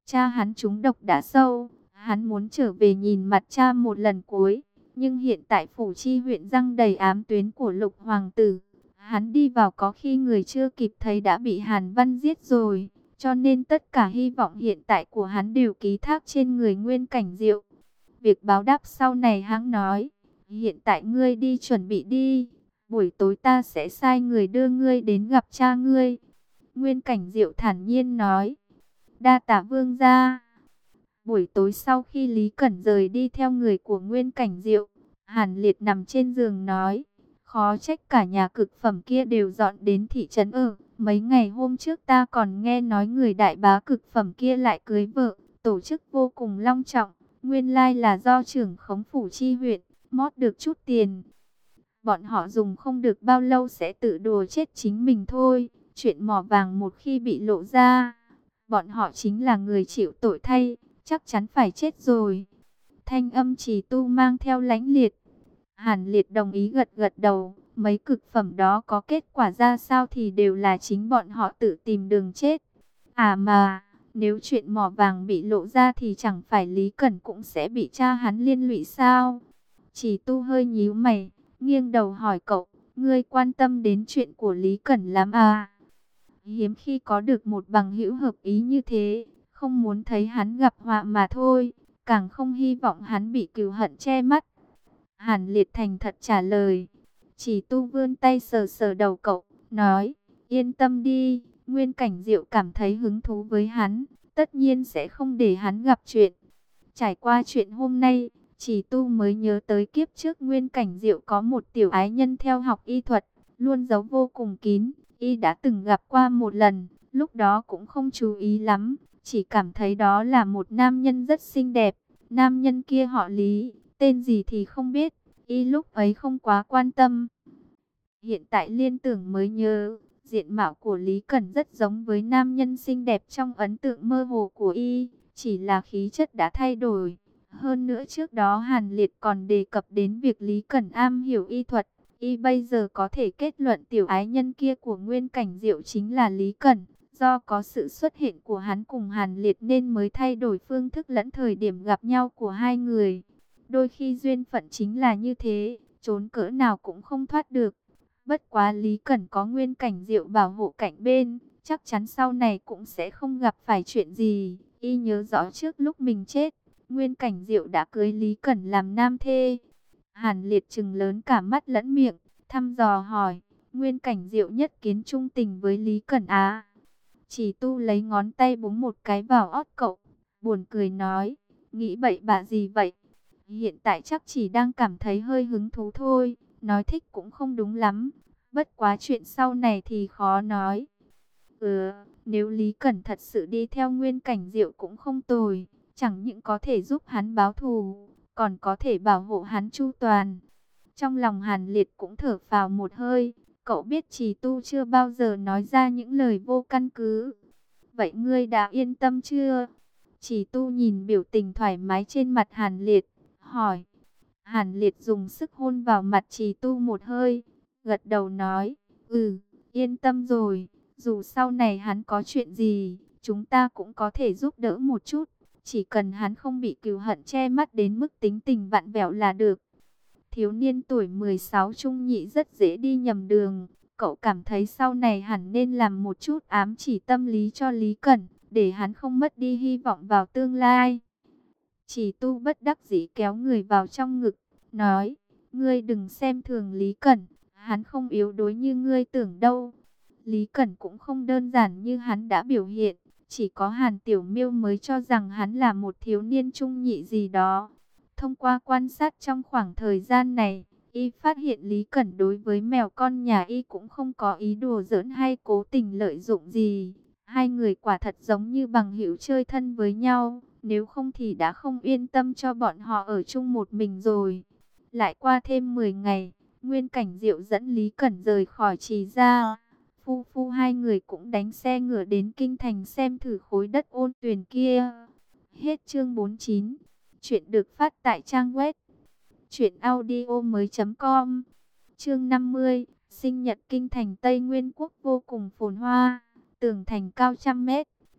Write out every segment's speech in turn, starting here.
Cha hắn trúng độc đã sâu, hắn muốn trở về nhìn mặt cha một lần cuối. Nhưng hiện tại phủ chi huyện răng đầy ám tuyến của Lục hoàng tử. Hắn đi vào có khi người chưa kịp thấy đã bị Hàn Văn giết rồi. Cho nên tất cả hy vọng hiện tại của hắn đều ký thác trên người Nguyên Cảnh Diệu. Việc báo đáp sau này hắn nói. Hiện tại ngươi đi chuẩn bị đi. Buổi tối ta sẽ sai người đưa ngươi đến gặp cha ngươi. Nguyên Cảnh Diệu thản nhiên nói. Đa tạ vương gia. Buổi tối sau khi Lý Cẩn rời đi theo người của Nguyên Cảnh Diệu, Hàn Liệt nằm trên giường nói, khó trách cả nhà cực phẩm kia đều dọn đến thị trấn ở. Mấy ngày hôm trước ta còn nghe nói người đại bá cực phẩm kia lại cưới vợ, tổ chức vô cùng long trọng, nguyên lai là do trưởng khống phủ chi huyện, mót được chút tiền. Bọn họ dùng không được bao lâu sẽ tự đùa chết chính mình thôi, chuyện mỏ vàng một khi bị lộ ra, bọn họ chính là người chịu tội thay, chắc chắn phải chết rồi. Thanh âm Trì Tu mang theo lãnh liệt. Hàn Liệt đồng ý gật gật đầu. Mấy cực phẩm đó có kết quả ra sao thì đều là chính bọn họ tự tìm đường chết. À mà, nếu chuyện mỏ vàng bị lộ ra thì chẳng phải Lý Cẩn cũng sẽ bị cha hắn liên lụy sao? Trì Tu hơi nhíu mày, nghiêng đầu hỏi cậu, ngươi quan tâm đến chuyện của Lý Cẩn lắm à? Hiếm khi có được một bằng hữu hợp ý như thế, không muốn thấy hắn gặp họa mà thôi, càng không hy vọng hắn bị cừu hận che mắt. Hàn Liệt thành thật trả lời. Chỉ Tu vươn tay sờ sờ đầu cậu, nói, yên tâm đi, Nguyên Cảnh Diệu cảm thấy hứng thú với hắn, tất nhiên sẽ không để hắn gặp chuyện. Trải qua chuyện hôm nay, Chỉ Tu mới nhớ tới kiếp trước Nguyên Cảnh Diệu có một tiểu ái nhân theo học y thuật, luôn giấu vô cùng kín, y đã từng gặp qua một lần, lúc đó cũng không chú ý lắm, chỉ cảm thấy đó là một nam nhân rất xinh đẹp. Nam nhân kia họ Lý, tên gì thì không biết, y lúc ấy không quá quan tâm. Hiện tại liên tưởng mới nhớ, diện mạo của Lý Cẩn rất giống với nam nhân xinh đẹp trong ấn tượng mơ hồ của y, chỉ là khí chất đã thay đổi. Hơn nữa trước đó Hàn Liệt còn đề cập đến việc Lý Cẩn am hiểu y thuật, y bây giờ có thể kết luận tiểu ái nhân kia của Nguyên Cảnh Diệu chính là Lý Cẩn. Do có sự xuất hiện của hắn cùng Hàn Liệt nên mới thay đổi phương thức lẫn thời điểm gặp nhau của hai người. Đôi khi duyên phận chính là như thế, trốn cỡ nào cũng không thoát được. Bất quá Lý Cẩn có Nguyên Cảnh Diệu bảo hộ cạnh bên, chắc chắn sau này cũng sẽ không gặp phải chuyện gì. Y nhớ rõ trước lúc mình chết, Nguyên Cảnh Diệu đã cưới Lý Cẩn làm nam thê. Hàn Liệt trừng lớn cả mắt lẫn miệng, thăm dò hỏi, Nguyên Cảnh Diệu nhất kiến trung tình với Lý Cẩn á? Chỉ Tu lấy ngón tay búng một cái vào ót cậu, buồn cười nói, nghĩ bậy bạ gì vậy? Hiện tại chắc chỉ đang cảm thấy hơi hứng thú thôi, nói thích cũng không đúng lắm, bất quá chuyện sau này thì khó nói. Nếu Lý Cẩn thật sự đi theo Nguyên Cảnh Diệu cũng không tồi, chẳng những có thể giúp hắn báo thù, còn có thể bảo hộ hắn chu toàn. Trong lòng Hàn Liệt cũng thở phào một hơi. Cậu biết Trì Tu chưa bao giờ nói ra những lời vô căn cứ. Vậy ngươi đã yên tâm chưa? Trì Tu nhìn biểu tình thoải mái trên mặt Hàn Liệt, hỏi. Hàn Liệt dùng sức hôn vào mặt Trì Tu một hơi, gật đầu nói, yên tâm rồi. Dù sau này hắn có chuyện gì, chúng ta cũng có thể giúp đỡ một chút. Chỉ cần hắn không bị cừu hận che mắt đến mức tính tình vặn vẹo là được. Thiếu niên tuổi 16 trung nhị rất dễ đi nhầm đường. Cậu cảm thấy sau này hẳn nên làm một chút ám chỉ tâm lý cho Lý Cẩn, để hắn không mất đi hy vọng vào tương lai. Chỉ Tu bất đắc dĩ kéo người vào trong ngực, nói, ngươi đừng xem thường Lý Cẩn, hắn không yếu đuối như ngươi tưởng đâu. Lý Cẩn cũng không đơn giản như hắn đã biểu hiện, chỉ có Hàn Tiểu Miêu mới cho rằng hắn là một thiếu niên trung nhị gì đó. Thông qua quan sát trong khoảng thời gian này, y phát hiện Lý Cẩn đối với mèo con nhà y cũng không có ý đùa giỡn hay cố tình lợi dụng gì. Hai người quả thật giống như bằng hữu chơi thân với nhau, nếu không thì đã không yên tâm cho bọn họ ở chung một mình rồi. Lại qua thêm 10 ngày, Nguyên Cảnh Diệu dẫn Lý Cẩn rời khỏi Trì Gia. Hai người cũng đánh xe ngựa đến kinh thành xem thử khối đất Ôn Tuyền kia. Hết chương 49. Chuyện được phát tại trang web truyệnaudiomoi.com. Chương 50, sinh nhật kinh thành Tây Nguyên quốc vô cùng phồn hoa, tường thành cao trăm mét,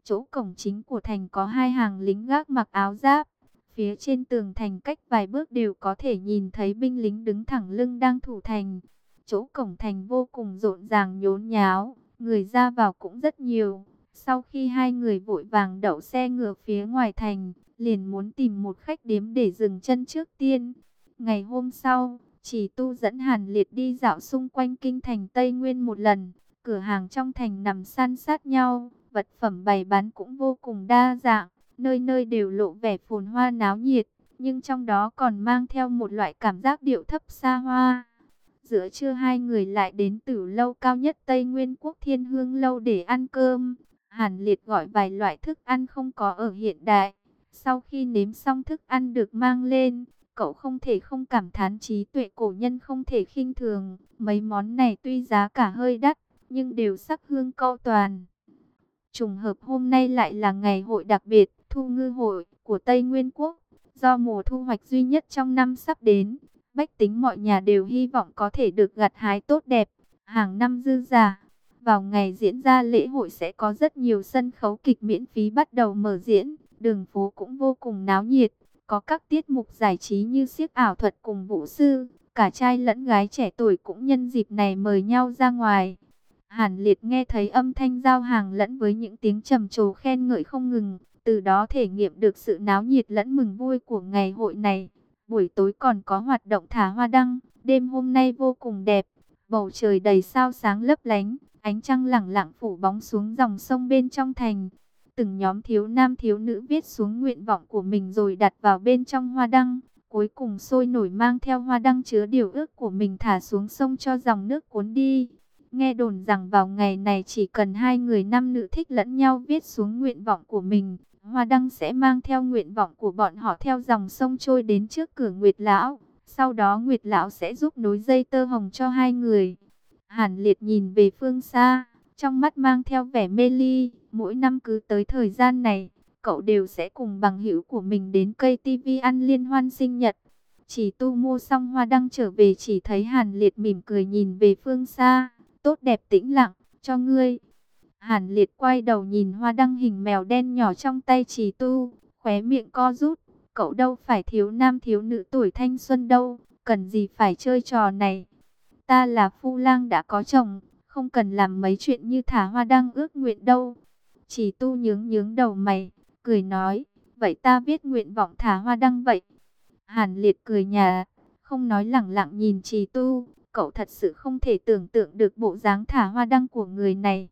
Chỗ cổng chính của thành có hai hàng lính gác mặc áo giáp. Phía trên tường thành cách vài bước đều có thể nhìn thấy binh lính đứng thẳng lưng đang thủ thành. Chỗ cổng thành vô cùng rộn ràng nhốn nháo, người ra vào cũng rất nhiều. Sau khi hai người vội vàng đậu xe ngựa phía ngoài thành, liền muốn tìm một khách điếm để dừng chân trước tiên. Ngày hôm sau, Chỉ Tu dẫn Hàn Liệt đi dạo xung quanh kinh thành Tây Nguyên một lần. Cửa hàng trong thành nằm san sát nhau, vật phẩm bày bán cũng vô cùng đa dạng, nơi nơi đều lộ vẻ phồn hoa náo nhiệt, nhưng trong đó còn mang theo một loại cảm giác điệu thấp xa hoa. Giữa trưa hai người lại đến Tử lâu cao nhất Tây Nguyên Quốc Thiên Hương lâu để ăn cơm. Hàn Liệt gọi vài loại thức ăn không có ở hiện đại. Sau khi nếm xong thức ăn được mang lên, cậu không thể không cảm thán trí tuệ cổ nhân không thể khinh thường. Mấy món này tuy giá cả hơi đắt, nhưng đều sắc hương câu toàn. Trùng hợp hôm nay lại là ngày hội đặc biệt, Thu Ngư Hội của Tây Nguyên Quốc. Do mùa thu hoạch duy nhất trong năm sắp đến, bách tính mọi nhà đều hy vọng có thể được gặt hái tốt đẹp, hàng năm dư giả. Vào ngày diễn ra lễ hội sẽ có rất nhiều sân khấu kịch miễn phí bắt đầu mở diễn, đường phố cũng vô cùng náo nhiệt. Có các tiết mục giải trí như xiếc ảo thuật cùng vũ sư, cả trai lẫn gái trẻ tuổi cũng nhân dịp này mời nhau ra ngoài. Hàn Liệt nghe thấy âm thanh giao hàng lẫn với những tiếng trầm trồ khen ngợi không ngừng, từ đó thể nghiệm được sự náo nhiệt lẫn mừng vui của ngày hội này. Buổi tối còn có hoạt động thả hoa đăng, đêm hôm nay vô cùng đẹp, bầu trời đầy sao sáng lấp lánh, ánh trăng lẳng lặng phủ bóng xuống dòng sông bên trong thành. Từng nhóm thiếu nam thiếu nữ viết xuống nguyện vọng của mình rồi đặt vào bên trong hoa đăng, cuối cùng sôi nổi mang theo hoa đăng chứa điều ước của mình thả xuống sông cho dòng nước cuốn đi. Nghe đồn rằng vào ngày này chỉ cần hai người nam nữ thích lẫn nhau viết xuống nguyện vọng của mình, hoa đăng sẽ mang theo nguyện vọng của bọn họ theo dòng sông trôi đến trước cửa Nguyệt Lão. Sau đó Nguyệt Lão sẽ giúp nối dây tơ hồng cho hai người. Hàn Liệt nhìn về phương xa, trong mắt mang theo vẻ mê ly. Mỗi năm cứ tới thời gian này, cậu đều sẽ cùng bằng hữu của mình đến cây tivi ăn liên hoan sinh nhật. Chỉ Tu mua xong hoa đăng trở về chỉ thấy Hàn Liệt mỉm cười nhìn về phương xa. Tốt đẹp tĩnh lặng, cho ngươi. Hàn Liệt quay đầu nhìn hoa đăng hình mèo đen nhỏ trong tay Trì Tu, khóe miệng co rút. Cậu đâu phải thiếu nam thiếu nữ tuổi thanh xuân đâu, cần gì phải chơi trò này. Ta là phu lang đã có chồng, không cần làm mấy chuyện như thả hoa đăng ước nguyện đâu. Trì Tu nhướng nhướng đầu mày, cười nói, vậy ta viết nguyện vọng thả hoa đăng vậy. Hàn Liệt cười nhạt, không nói, lẳng lặng nhìn Trì Tu. Cậu thật sự không thể tưởng tượng được bộ dáng thả hoa đăng của người này.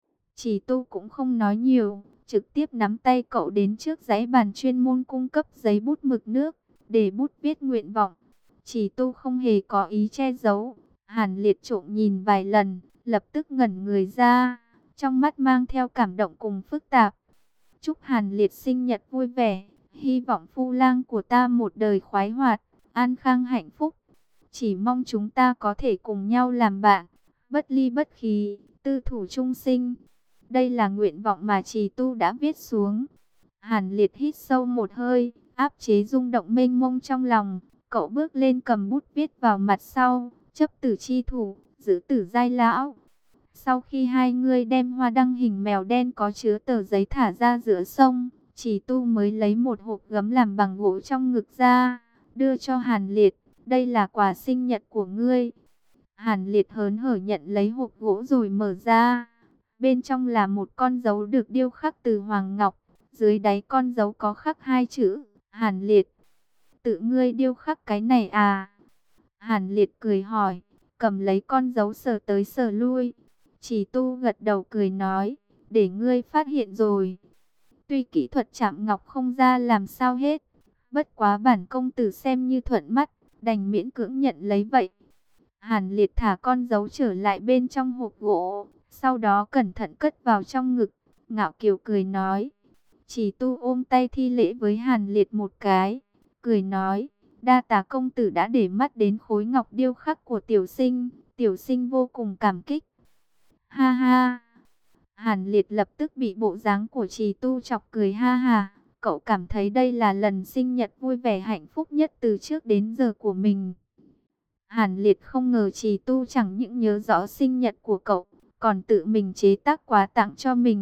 Chỉ Tu cũng không nói nhiều, trực tiếp nắm tay cậu đến trước giấy bàn chuyên môn cung cấp giấy bút mực nước, để bút viết nguyện vọng. Chỉ Tu không hề có ý che giấu. Hàn Liệt trộm nhìn vài lần, lập tức ngẩn người ra, trong mắt mang theo cảm động cùng phức tạp. Chúc Hàn Liệt sinh nhật vui vẻ, hy vọng phu lang của ta một đời khoái hoạt, an khang hạnh phúc. Chỉ mong chúng ta có thể cùng nhau làm bạn, bất ly bất khí, tư thủ chung sinh. Đây là nguyện vọng mà Trì Tu đã viết xuống. Hàn Liệt hít sâu một hơi, áp chế rung động mênh mông trong lòng. Cậu bước lên cầm bút viết vào mặt sau, chấp tử chi thủ, giữ tử giai lão. Sau khi hai người đem hoa đăng hình mèo đen có chứa tờ giấy thả ra giữa sông, Trì Tu mới lấy một hộp gấm làm bằng gỗ trong ngực ra, đưa cho Hàn Liệt. Đây là quà sinh nhật của ngươi. Hàn Liệt hớn hở nhận lấy hộp gỗ rồi mở ra. Bên trong là một con dấu được điêu khắc từ hoàng ngọc. Dưới đáy con dấu có khắc hai chữ Hàn Liệt. Tự ngươi điêu khắc cái này à? Hàn Liệt cười hỏi, cầm lấy con dấu sờ tới sờ lui. Chỉ Tu gật đầu cười nói, để ngươi phát hiện rồi. Tuy kỹ thuật chạm ngọc không ra làm sao hết, bất quá bản công tử xem như thuận mắt, đành miễn cưỡng nhận lấy vậy. Hàn Liệt thả con dấu trở lại bên trong hộp gỗ, sau đó cẩn thận cất vào trong ngực, ngạo kiều cười nói. Chỉ Tu ôm tay thi lễ với Hàn Liệt một cái, cười nói, đa tạ công tử đã để mắt đến khối ngọc điêu khắc của tiểu sinh vô cùng cảm kích. Ha ha! Hàn Liệt lập tức bị bộ dáng của Trì Tu chọc cười ha ha. Cậu cảm thấy đây là lần sinh nhật vui vẻ hạnh phúc nhất từ trước đến giờ của mình. Hàn Liệt không ngờ Trì Tu chẳng những nhớ rõ sinh nhật của cậu, còn tự mình chế tác quà tặng cho mình,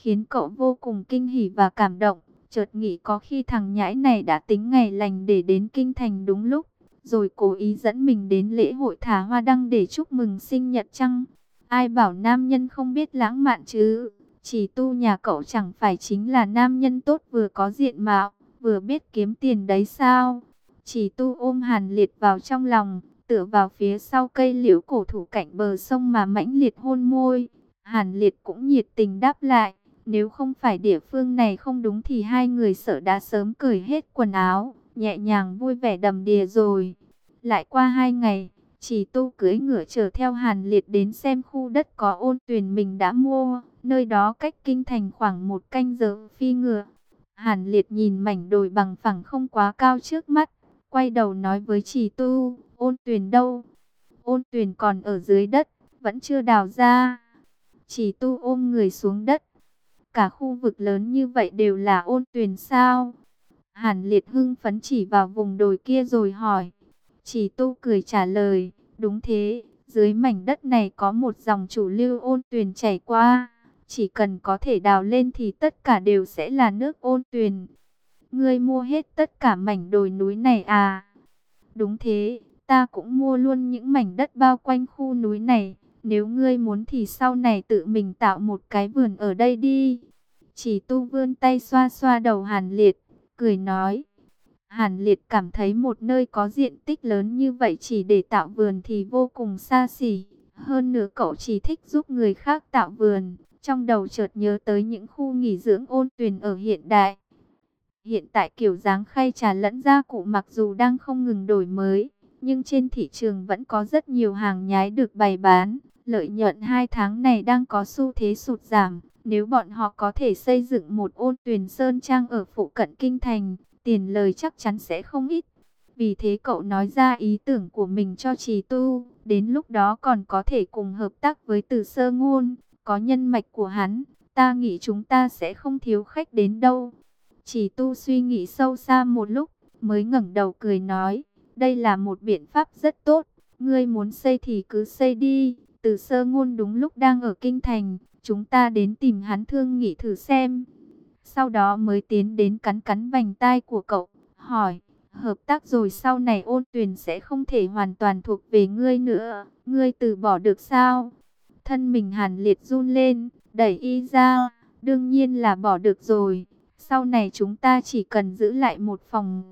khiến cậu vô cùng kinh hỉ và cảm động. Chợt nghĩ có khi thằng nhãi này đã tính ngày lành để đến kinh thành đúng lúc, rồi cố ý dẫn mình đến lễ hội thả hoa đăng để chúc mừng sinh nhật chăng? Ai bảo nam nhân không biết lãng mạn chứ? Chỉ tu nhà cậu chẳng phải chính là nam nhân tốt, vừa có diện mạo, vừa biết kiếm tiền đấy sao? Chỉ tu ôm Hàn Liệt vào trong lòng, tựa vào phía sau cây liễu cổ thụ cạnh bờ sông mà mãnh liệt hôn môi. Hàn Liệt cũng nhiệt tình đáp lại. Nếu không phải địa phương này không đúng thì hai người sợ đã sớm cởi hết quần áo, nhẹ nhàng vui vẻ đầm đìa rồi. Lại qua 2 ngày, Chỉ Tu cưỡi ngựa chở theo Hàn Liệt đến xem khu đất có Ôn Tuyền mình đã mua. Nơi đó cách kinh thành khoảng 1 canh giờ phi ngựa. Hàn Liệt nhìn mảnh đồi bằng phẳng không quá cao trước mắt, quay đầu nói với Chỉ Tu, Ôn Tuyền đâu? Ôn Tuyền còn ở dưới đất, vẫn chưa đào ra. Chỉ Tu ôm người xuống đất. Cả khu vực lớn như vậy đều là Ôn Tuyền sao? Hàn Liệt hưng phấn chỉ vào vùng đồi kia rồi hỏi. Chỉ Tu cười trả lời, đúng thế, dưới mảnh đất này có một dòng chủ lưu Ôn Tuyền chảy qua. Chỉ cần có thể đào lên thì tất cả đều sẽ là nước Ôn Tuyền. Ngươi mua hết tất cả mảnh đồi núi này à? Đúng thế, ta cũng mua luôn những mảnh đất bao quanh khu núi này. Nếu ngươi muốn thì sau này tự mình tạo một cái vườn ở đây đi. Chỉ Tu vươn tay xoa xoa đầu Hàn Liệt, cười nói. Hàn Liệt cảm thấy một nơi có diện tích lớn như vậy chỉ để tạo vườn thì vô cùng xa xỉ. Hơn nữa cậu chỉ thích giúp người khác tạo vườn. Trong đầu chợt nhớ tới những khu nghỉ dưỡng Ôn Tuyền ở hiện đại. Hiện tại kiểu dáng khay trà lẫn gia cụ mặc dù đang không ngừng đổi mới, nhưng trên thị trường vẫn có rất nhiều hàng nhái được bày bán. Lợi nhuận 2 tháng này đang có xu thế sụt giảm. Nếu bọn họ có thể xây dựng một Ôn Tuyền Sơn Trang ở phụ cận kinh thành, tiền lời chắc chắn sẽ không ít. Vì thế cậu nói ra ý tưởng của mình cho Trì Tu. Đến lúc đó còn có thể cùng hợp tác với Từ Sơ Ngôn. Có nhân mạch của hắn, ta nghĩ chúng ta sẽ không thiếu khách đến đâu. Chỉ Tu suy nghĩ sâu xa một lúc, mới ngẩng đầu cười nói, đây là một biện pháp rất tốt, ngươi muốn xây thì cứ xây đi. Từ Sơ Ngôn đúng lúc đang ở kinh thành, chúng ta đến tìm hắn thương nghị thử xem. Sau đó mới tiến đến cắn cắn vành tai của cậu, hỏi, hợp tác rồi sau này Ôn Tuyền sẽ không thể hoàn toàn thuộc về ngươi nữa, ngươi từ bỏ được sao? Thân mình Hàn Liệt run lên, đẩy y ra, đương nhiên là bỏ được rồi. Sau này chúng ta chỉ cần giữ lại một phòng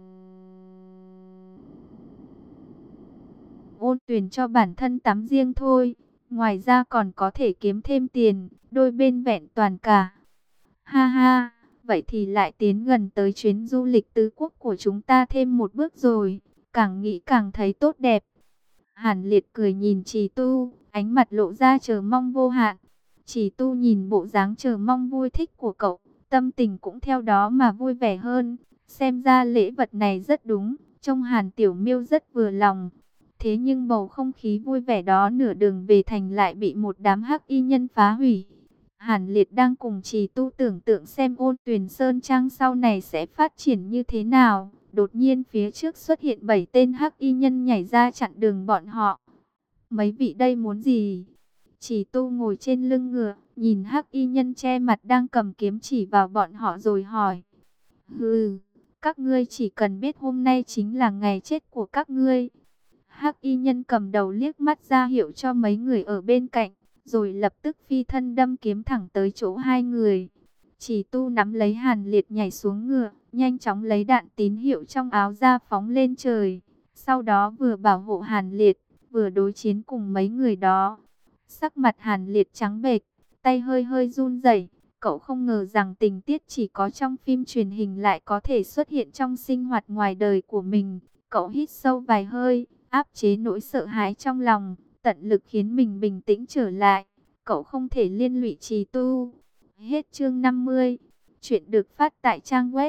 Ôn Tuyền cho bản thân tắm riêng thôi. Ngoài ra còn có thể kiếm thêm tiền, đôi bên vẹn toàn cả. Ha ha, vậy thì lại tiến gần tới chuyến du lịch tứ quốc của chúng ta thêm một bước rồi. Càng nghĩ càng thấy tốt đẹp. Hàn Liệt cười nhìn Trì Tu, ánh mặt lộ ra chờ mong vô hạn. Trì Tu nhìn bộ dáng chờ mong vui thích của cậu, tâm tình cũng theo đó mà vui vẻ hơn. Xem ra lễ vật này rất đúng, trông Hàn Tiểu Miêu rất vừa lòng. Thế nhưng bầu không khí vui vẻ đó nửa đường về thành lại bị một đám hắc y nhân phá hủy. Hàn Liệt đang cùng Trì Tu tưởng tượng xem Ôn Tuyền Sơn Trang sau này sẽ phát triển như thế nào. Đột nhiên phía trước xuất hiện 7 tên hắc y nhân nhảy ra chặn đường bọn họ. Mấy vị đây muốn gì? Chỉ Tu ngồi trên lưng ngựa, nhìn hắc y nhân che mặt đang cầm kiếm chỉ vào bọn họ rồi hỏi. Hừ, các ngươi chỉ cần biết hôm nay chính là ngày chết của các ngươi. Hắc y nhân cầm đầu liếc mắt ra hiệu cho mấy người ở bên cạnh, rồi lập tức phi thân đâm kiếm thẳng tới chỗ hai người. Chỉ Tu nắm lấy Hàn Liệt nhảy xuống ngựa, nhanh chóng lấy đạn tín hiệu trong áo ra phóng lên trời. Sau đó vừa bảo hộ Hàn Liệt, vừa đối chiến cùng mấy người đó. Sắc mặt Hàn Liệt trắng bệch, tay hơi hơi run rẩy. Cậu không ngờ rằng tình tiết chỉ có trong phim truyền hình lại có thể xuất hiện trong sinh hoạt ngoài đời của mình. Cậu hít sâu vài hơi, áp chế nỗi sợ hãi trong lòng, tận lực khiến mình bình tĩnh trở lại. Cậu không thể liên lụy Trì Tu. Hết chương 50. Chuyện được phát tại trang web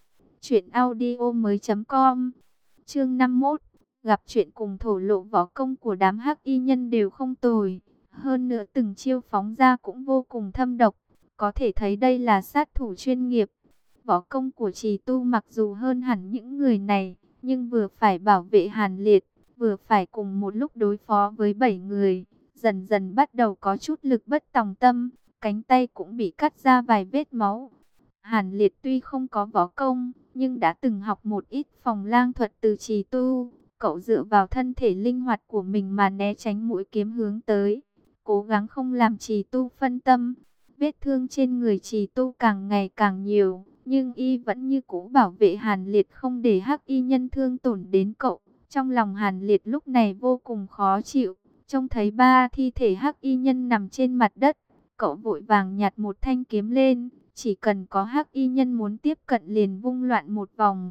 truyệnaudiomoi.com. Chương 51. Gặp chuyện cùng thổ lộ võ công của đám hắc y nhân đều không tồi. Hơn nữa từng chiêu phóng ra cũng vô cùng thâm độc. Có thể thấy đây là sát thủ chuyên nghiệp. Võ công của Trì Tu mặc dù hơn hẳn những người này, nhưng vừa phải bảo vệ Hàn Liệt, vừa phải cùng một lúc đối phó với 7 người. Dần dần bắt đầu có chút lực bất tòng tâm. cánh tay cũng bị cắt ra vài vết máu. Hàn Liệt tuy không có võ công, nhưng đã từng học một ít phòng lang thuật từ Trì Tu. Cậu dựa vào thân thể linh hoạt của mình mà né tránh mũi kiếm hướng tới, cố gắng không làm Trì Tu phân tâm. Vết thương trên người Trì Tu càng ngày càng nhiều, nhưng y vẫn như cũ bảo vệ Hàn Liệt không để Hắc Y Nhân thương tổn đến cậu. Trong lòng Hàn Liệt lúc này vô cùng khó chịu, trông thấy ba thi thể Hắc Y Nhân nằm trên mặt đất, cậu vội vàng nhặt một thanh kiếm lên, chỉ cần có Hắc Y Nhân muốn tiếp cận liền vung loạn một vòng.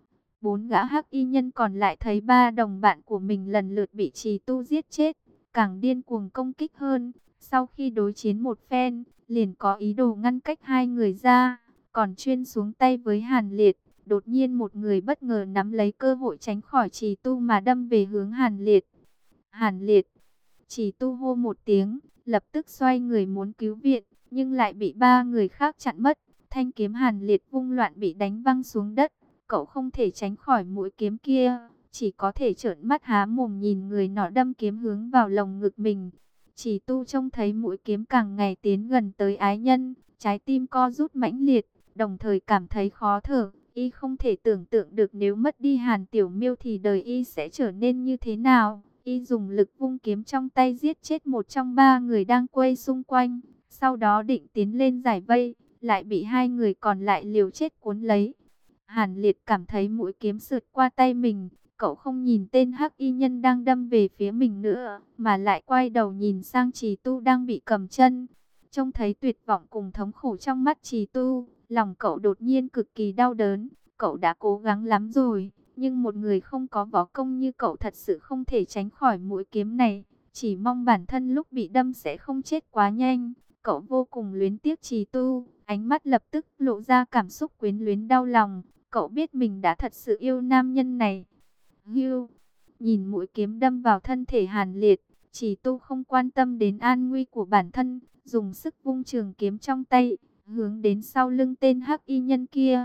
Bốn gã Hắc Y Nhân còn lại thấy ba đồng bạn của mình lần lượt bị Trì Tu giết chết, càng điên cuồng công kích hơn. Sau khi đối chiến một phen, liền có ý đồ ngăn cách hai người ra, còn chuyên xuống tay với Hàn Liệt. Đột nhiên một người bất ngờ nắm lấy cơ hội tránh khỏi Trì Tu mà đâm về hướng Hàn Liệt. Hàn Liệt! Trì Tu hô một tiếng, lập tức xoay người muốn cứu viện, nhưng lại bị ba người khác chặn mất. Thanh kiếm Hàn Liệt vung loạn bị đánh văng xuống đất. Cậu không thể tránh khỏi mũi kiếm kia, chỉ có thể trợn mắt há mồm nhìn người nọ đâm kiếm hướng vào lồng ngực mình. Trì Tu trông thấy mũi kiếm càng ngày tiến gần tới ái nhân, trái tim co rút mãnh liệt, đồng thời cảm thấy khó thở. Y không thể tưởng tượng được nếu mất đi Hàn Tiểu Miêu thì đời y sẽ trở nên như thế nào. Y dùng lực vung kiếm trong tay giết chết một trong ba người đang quay xung quanh, sau đó định tiến lên giải vây, lại bị hai người còn lại liều chết cuốn lấy. Hàn Liệt cảm thấy mũi kiếm sượt qua tay mình, cậu không nhìn tên Hắc Y Nhân đang đâm về phía mình nữa, mà lại quay đầu nhìn sang Trì Tu đang bị cầm chân. Trông thấy tuyệt vọng cùng thống khổ trong mắt Trì Tu, lòng cậu đột nhiên cực kỳ đau đớn. Cậu đã cố gắng lắm rồi, nhưng một người không có võ công như cậu thật sự không thể tránh khỏi mũi kiếm này. Chỉ mong bản thân lúc bị đâm sẽ không chết quá nhanh. Cậu vô cùng luyến tiếc Trì Tu, ánh mắt lập tức lộ ra cảm xúc quyến luyến đau lòng. Cậu biết mình đã thật sự yêu nam nhân này. Hưu, nhìn mũi kiếm đâm vào thân thể Hàn Liệt, Trì Tu không quan tâm đến an nguy của bản thân, dùng sức vung trường kiếm trong tay, hướng đến sau lưng tên Hắc Y Nhân kia.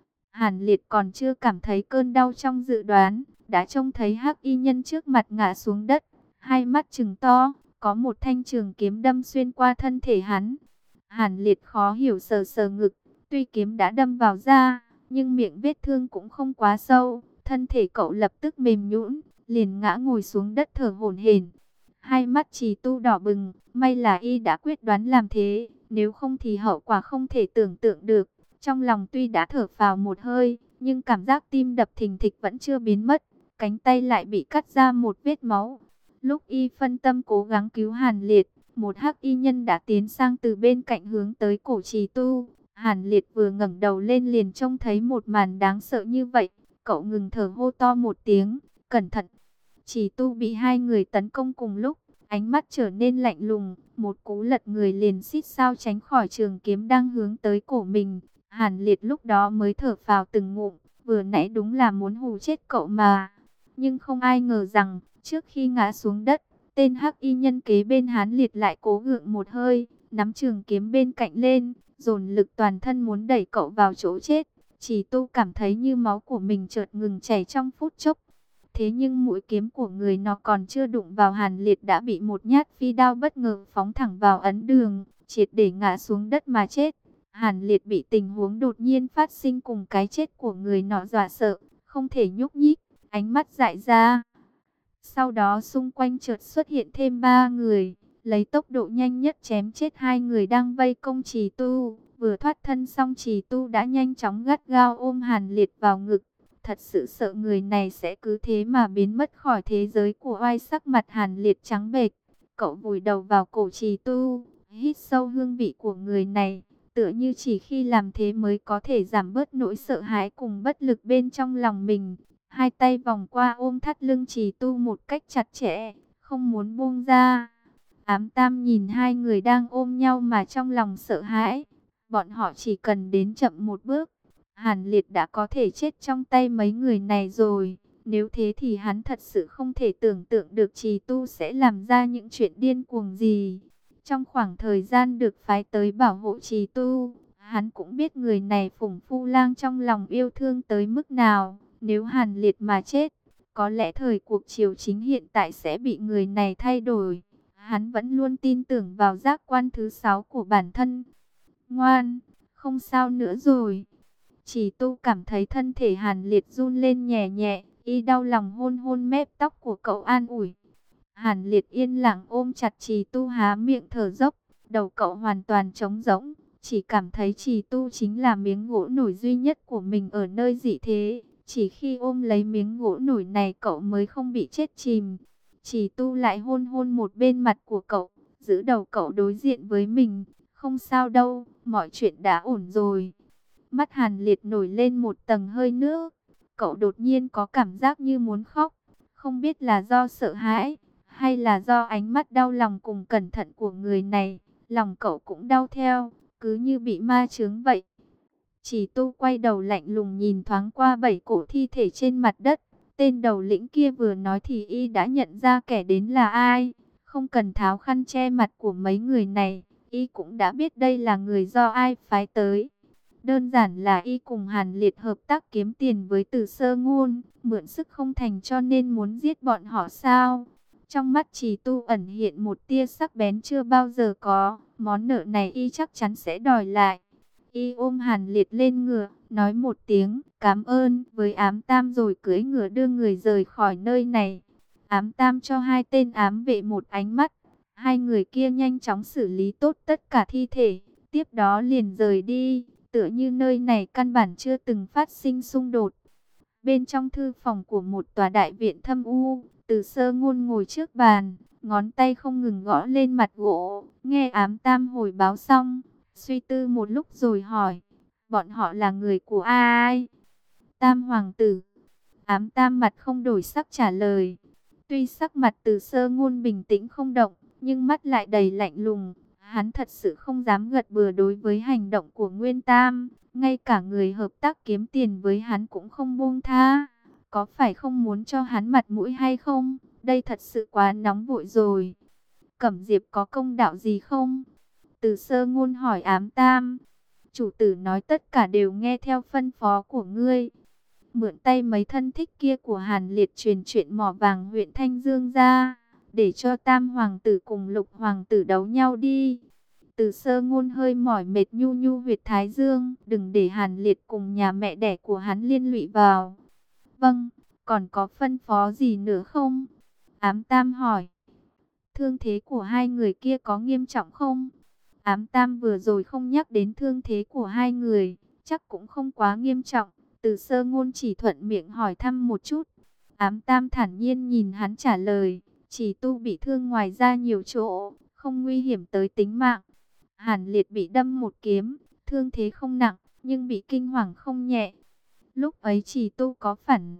Hàn Liệt còn chưa cảm thấy cơn đau trong dự đoán, đã trông thấy Hắc Y Nhân trước mặt ngã xuống đất, hai mắt trừng to, có một thanh trường kiếm đâm xuyên qua thân thể hắn. Hàn Liệt khó hiểu sờ sờ ngực, tuy kiếm đã đâm vào da, nhưng miệng vết thương cũng không quá sâu, thân thể cậu lập tức mềm nhũn, liền ngã ngồi xuống đất thở hổn hển. Hai mắt Trì Tu đỏ bừng, may là y đã quyết đoán làm thế, nếu không thì hậu quả không thể tưởng tượng được. Trong lòng tuy đã thở phào một hơi, nhưng cảm giác tim đập thình thịch vẫn chưa biến mất, cánh tay lại bị cắt ra một vết máu. Lúc y phân tâm cố gắng cứu Hàn Liệt, một Hắc Y Nhân đã tiến sang từ bên cạnh hướng tới cổ Trì Tu. Hàn Liệt vừa ngẩng đầu lên liền trông thấy một màn đáng sợ như vậy, cậu ngừng thở hô to một tiếng, cẩn thận. Trì Tu bị hai người tấn công cùng lúc, ánh mắt trở nên lạnh lùng, một cú lật người liền xít sao tránh khỏi trường kiếm đang hướng tới cổ mình. Hàn Liệt lúc đó mới thở phào từng ngụm, vừa nãy đúng là muốn hù chết cậu mà. Nhưng không ai ngờ rằng, trước khi ngã xuống đất, tên Hắc Y Nhân kế bên Hàn Liệt lại cố gượng một hơi, nắm trường kiếm bên cạnh lên, dồn lực toàn thân muốn đẩy cậu vào chỗ chết. Trì Tu cảm thấy như máu của mình chợt ngừng chảy trong phút chốc. Thế nhưng mũi kiếm của người nó còn chưa đụng vào Hàn Liệt đã bị một nhát phi đao bất ngờ phóng thẳng vào ấn đường, triệt để ngã xuống đất mà chết. Hàn Liệt bị tình huống đột nhiên phát sinh cùng cái chết của người nọ dọa sợ, không thể nhúc nhích, ánh mắt dại ra. Sau đó xung quanh chợt xuất hiện thêm ba người, lấy tốc độ nhanh nhất chém chết hai người đang vây công Trì Tu. Vừa thoát thân xong Trì Tu đã nhanh chóng gắt gao ôm Hàn Liệt vào ngực. Thật sự sợ người này sẽ cứ thế mà biến mất khỏi thế giới của oai. Sắc mặt Hàn Liệt trắng bệch, cậu vùi đầu vào cổ Trì Tu, hít sâu hương vị của người này. Tựa như chỉ khi làm thế mới có thể giảm bớt nỗi sợ hãi cùng bất lực bên trong lòng mình. Hai tay vòng qua ôm thắt lưng Trì Tu một cách chặt chẽ, không muốn buông ra. Ám Tam nhìn hai người đang ôm nhau mà trong lòng sợ hãi. Bọn họ chỉ cần đến chậm một bước, Hàn Liệt đã có thể chết trong tay mấy người này rồi. Nếu thế thì hắn thật sự không thể tưởng tượng được Trì Tu sẽ làm ra những chuyện điên cuồng gì. Trong khoảng thời gian được phái tới bảo hộ Trì Tu, hắn cũng biết người này Phùng Phu Lang trong lòng yêu thương tới mức nào. Nếu Hàn Liệt mà chết, có lẽ thời cuộc triều chính hiện tại sẽ bị người này thay đổi. Hắn vẫn luôn tin tưởng vào giác quan thứ 6 của bản thân. Ngoan, không sao nữa rồi. Chỉ tu cảm thấy thân thể Hàn Liệt run lên nhẹ nhẹ, y đau lòng hôn hôn mép tóc của cậu an ủi. Hàn Liệt yên lặng ôm chặt Trì Tu há miệng thở dốc, đầu cậu hoàn toàn trống rỗng, chỉ cảm thấy Trì Tu chính là miếng gỗ nổi duy nhất của mình ở nơi dị thế. Chỉ khi ôm lấy miếng gỗ nổi này cậu mới không bị chết chìm. Trì Tu lại hôn hôn một bên mặt của cậu, giữ đầu cậu đối diện với mình. Không sao đâu, mọi chuyện đã ổn rồi. Mắt Hàn Liệt nổi lên một tầng hơi nước. Cậu đột nhiên có cảm giác như muốn khóc. Không biết là do sợ hãi, hay là do ánh mắt đau lòng cùng cẩn thận của người này. Lòng cậu cũng đau theo, cứ như bị ma chướng vậy. Chỉ Tu quay đầu lạnh lùng nhìn thoáng qua 7 cổ thi thể trên mặt đất. Tên đầu lĩnh kia vừa nói thì y đã nhận ra kẻ đến là ai. Không cần tháo khăn che mặt của mấy người này, y cũng đã biết đây là người do ai phái tới. Đơn giản là y cùng Hàn Liệt hợp tác kiếm tiền với Từ Sơ Ngôn, mượn sức không thành cho nên muốn giết bọn họ sao? Trong mắt Trì Tu ẩn hiện một tia sắc bén chưa bao giờ có, món nợ này y chắc chắn sẽ đòi lại. Y ôm Hàn Liệt lên ngựa, nói một tiếng cảm ơn với Ám Tam rồi cưỡi ngựa đưa người rời khỏi nơi này. Ám Tam cho hai tên ám vệ một ánh mắt, hai người kia nhanh chóng xử lý tốt tất cả thi thể, tiếp đó liền rời đi. Tựa như nơi này căn bản chưa từng phát sinh xung đột. Bên trong thư phòng của một tòa đại viện thâm u, Từ Sơ Ngôn ngồi trước bàn, ngón tay không ngừng gõ lên mặt gỗ. Nghe Ám Tam hồi báo xong, suy tư một lúc rồi hỏi, bọn họ là người của ai? Tam hoàng tử. Ám Tam mặt không đổi sắc trả lời. Tuy sắc mặt Từ Sơ Ngôn bình tĩnh không động, nhưng mắt lại đầy lạnh lùng. Hắn thật sự không dám gật bừa đối với hành động của Nguyên Tam, ngay cả người hợp tác kiếm tiền với hắn cũng không buông tha. Có phải không muốn cho hắn mặt mũi hay không? Đây thật sự quá nóng vội rồi. Cẩm Diệp có công đạo gì không? Từ Sơ Ngôn hỏi Ám Tam. Chủ tử nói tất cả đều nghe theo phân phó của ngươi. Mượn tay mấy thân thích kia của Hàn Liệt truyền chuyện mỏ vàng huyện Thanh Dương ra, để cho Tam hoàng tử cùng Lục hoàng tử đấu nhau đi. Từ Sơ Ngôn hơi mỏi mệt nhu nhu huyệt thái dương, đừng để Hàn Liệt cùng nhà mẹ đẻ của hắn liên lụy vào. Vâng, còn có phân phó gì nữa không? Ám Tam hỏi. Thương thế của hai người kia có nghiêm trọng không? Ám Tam vừa rồi không nhắc đến thương thế của hai người, chắc cũng không quá nghiêm trọng. Từ Sơ Ngôn chỉ thuận miệng hỏi thăm một chút. Ám Tam thản nhiên nhìn hắn trả lời, Chỉ Tu bị thương ngoài ra nhiều chỗ, không nguy hiểm tới tính mạng. Hàn Liệt bị đâm một kiếm, thương thế không nặng, nhưng bị kinh hoàng không nhẹ. Lúc ấy Chỉ Tu có phản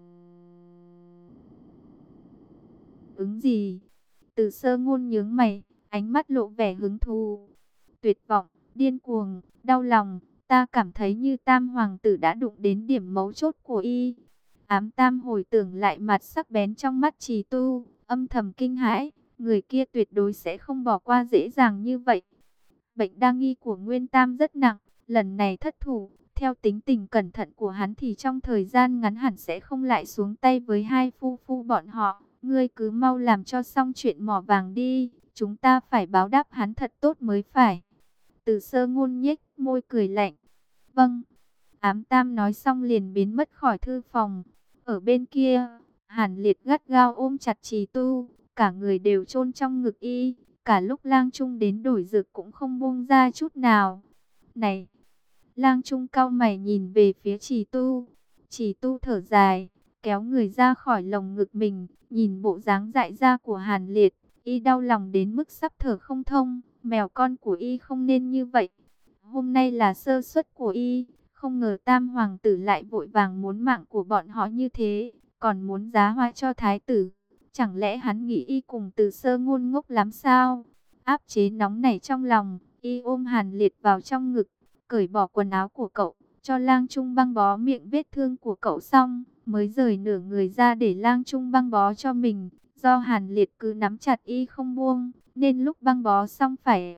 ứng gì? Từ Sơ Ngôn nhướng mày, ánh mắt lộ vẻ hứng thú, tuyệt vọng, điên cuồng, đau lòng. Ta cảm thấy như Tam hoàng tử đã đụng đến điểm mấu chốt của y. Ám Tam hồi tưởng lại mặt sắc bén trong mắt Trì Tu, âm thầm kinh hãi, người kia tuyệt đối sẽ không bỏ qua dễ dàng như vậy. Bệnh đa nghi của Nguyên Tam rất nặng, lần này thất thủ, theo tính tình cẩn thận của hắn thì trong thời gian ngắn hẳn sẽ không lại xuống tay với hai phu phu bọn họ. Ngươi cứ mau làm cho xong chuyện mỏ vàng đi, chúng ta phải báo đáp hắn thật tốt mới phải. Từ Sơ Ngôn nhếch môi cười lạnh. Vâng. Ám Tam nói xong liền biến mất khỏi thư phòng. Ở bên kia, Hàn Liệt gắt gao ôm chặt Trì Tu, cả người đều chôn trong ngực y. Cả lúc Lang Trung đến đổi dược cũng không buông ra chút nào. Này! Lang Trung cau mày nhìn về phía Trì Tu. Trì Tu thở dài, kéo người ra khỏi lồng ngực mình, nhìn bộ dáng dại ra của Hàn Liệt. Y đau lòng đến mức sắp thở không thông. Mèo con của y không nên như vậy. Hôm nay là sơ suất của y. Không ngờ Tam hoàng tử lại vội vàng muốn mạng của bọn họ như thế, còn muốn giá hoa cho thái tử. Chẳng lẽ hắn nghĩ y cùng Từ Sơ Ngôn ngốc lắm sao? Áp chế nóng nảy trong lòng, y ôm Hàn Liệt vào trong ngực, cởi bỏ quần áo của cậu, cho Lang Trung băng bó miệng vết thương của cậu xong, mới rời nửa người ra để Lang Trung băng bó cho mình. Do Hàn Liệt cứ nắm chặt y không buông, nên lúc băng bó xong phải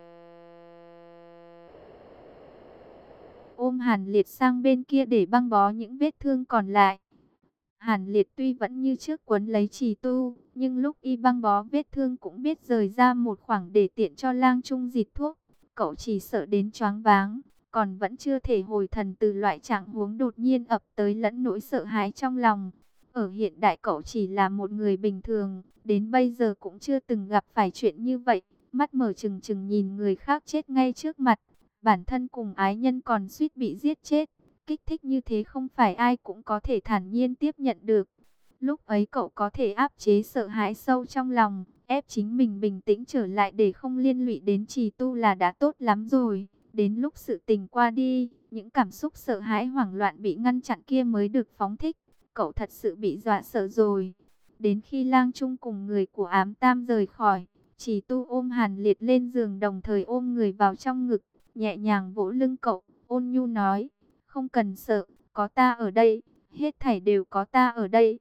ôm Hàn Liệt sang bên kia để băng bó những vết thương còn lại. Hàn Liệt tuy vẫn như trước quấn lấy Trì Tu, nhưng lúc y băng bó vết thương cũng biết rời ra một khoảng để tiện cho Lang Trung dịch thuốc. Cậu chỉ sợ đến choáng váng, còn vẫn chưa thể hồi thần từ loại trạng huống đột nhiên ập tới lẫn nỗi sợ hãi trong lòng. Ở hiện đại cậu chỉ là một người bình thường, đến bây giờ cũng chưa từng gặp phải chuyện như vậy. Mắt mở trừng trừng nhìn người khác chết ngay trước mặt, bản thân cùng ái nhân còn suýt bị giết chết. Kích thích như thế không phải ai cũng có thể thản nhiên tiếp nhận được. Lúc ấy cậu có thể áp chế sợ hãi sâu trong lòng, ép chính mình bình tĩnh trở lại để không liên lụy đến Trì Tu là đã tốt lắm rồi. Đến lúc sự tình qua đi, những cảm xúc sợ hãi hoảng loạn bị ngăn chặn kia mới được phóng thích. Cậu thật sự bị dọa sợ rồi. Đến khi Lang Trung cùng người của Ám Tam rời khỏi, Trì Tu ôm Hàn Liệt lên giường đồng thời ôm người vào trong ngực, nhẹ nhàng vỗ lưng cậu, ôn nhu nói: không cần sợ, có ta ở đây, hết thảy đều có ta ở đây.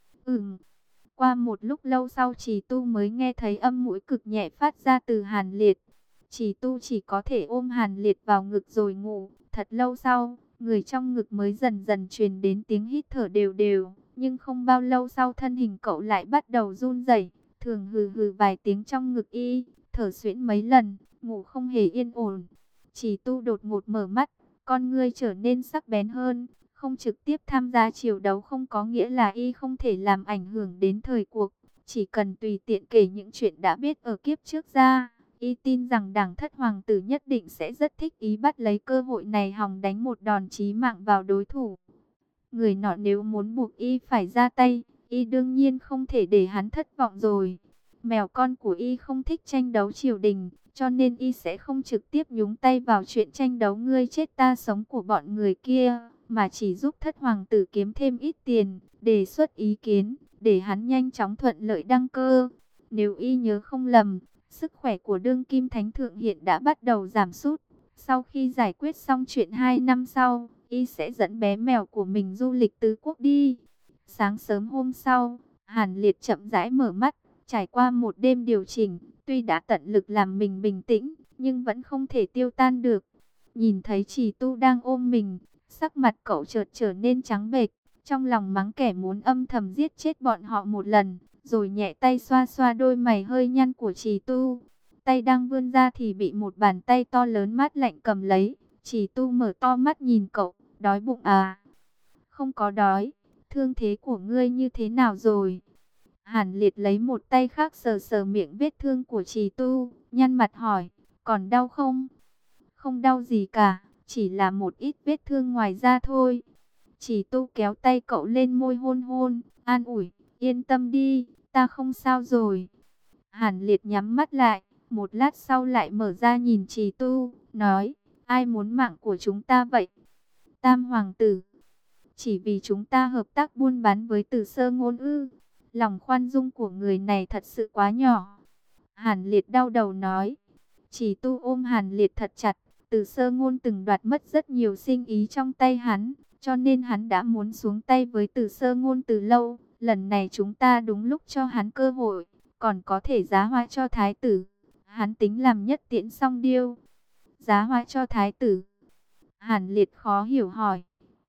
Qua một lúc lâu sau Trì Tu mới nghe thấy âm mũi cực nhẹ phát ra từ Hàn Liệt. Trì Tu chỉ có thể ôm Hàn Liệt vào ngực rồi ngủ. Thật lâu sau, người trong ngực mới dần dần truyền đến tiếng hít thở đều đều. Nhưng không bao lâu sau thân hình cậu lại bắt đầu run rẩy, thường hừ hừ vài tiếng trong ngực y, thở suyễn mấy lần, ngủ không hề yên ổn. Trì Tu đột ngột mở mắt, con ngươi trở nên sắc bén hơn. Không trực tiếp tham gia triều đấu không có nghĩa là y không thể làm ảnh hưởng đến thời cuộc. Chỉ cần tùy tiện kể những chuyện đã biết ở kiếp trước ra, y tin rằng đảng thất hoàng tử nhất định sẽ rất thích ý bắt lấy cơ hội này hòng đánh một đòn chí mạng vào đối thủ. Người nọ nếu muốn buộc y phải ra tay, y đương nhiên không thể để hắn thất vọng rồi. Mèo con của y không thích tranh đấu triều đình, cho nên y sẽ không trực tiếp nhúng tay vào chuyện tranh đấu ngươi chết ta sống của bọn người kia, mà chỉ giúp thất hoàng tử kiếm thêm ít tiền, đề xuất ý kiến, để hắn nhanh chóng thuận lợi đăng cơ. Nếu y nhớ không lầm, sức khỏe của đương kim thánh thượng hiện đã bắt đầu giảm sút. Sau khi giải quyết xong chuyện 2 năm sau, y sẽ dẫn bé mèo của mình du lịch tứ quốc đi. Sáng sớm hôm sau, Hàn Liệt chậm rãi mở mắt, trải qua một đêm điều chỉnh, tuy đã tận lực làm mình bình tĩnh, nhưng vẫn không thể tiêu tan được. Nhìn thấy Trì Tu đang ôm mình, sắc mặt cậu chợt trở nên trắng bệch, trong lòng mắng kẻ muốn âm thầm giết chết bọn họ một lần, rồi nhẹ tay xoa xoa đôi mày hơi nhăn của Trì Tu. Tay đang vươn ra thì bị một bàn tay to lớn mát lạnh cầm lấy. Trì Tu mở to mắt nhìn cậu, đói bụng à? Không có đói, thương thế của ngươi như thế nào rồi? Hàn Liệt lấy một tay khác sờ sờ miệng vết thương của Trì Tu, nhăn mặt hỏi, còn đau không? Không đau gì cả, chỉ là một ít vết thương ngoài da thôi. Trì Tu kéo tay cậu lên môi hôn hôn, an ủi, yên tâm đi, ta không sao rồi. Hàn Liệt nhắm mắt lại, một lát sau lại mở ra nhìn Trì Tu, nói, ai muốn mạng của chúng ta vậy? Tam hoàng tử. Chỉ vì chúng ta hợp tác buôn bán với Từ Sơ Ngôn ư? Lòng khoan dung của người này thật sự quá nhỏ. Hàn Liệt đau đầu nói. Trì Tu ôm Hàn Liệt thật chặt. Từ Sơ Ngôn từng đoạt mất rất nhiều sinh ý trong tay hắn, cho nên hắn đã muốn xuống tay với Từ Sơ Ngôn từ lâu. Lần này chúng ta đúng lúc cho hắn cơ hội, còn có thể giá hoa cho thái tử. Hắn tính làm nhất tiễn song điêu. Giá hoa cho thái tử? Hàn Liệt khó hiểu hỏi.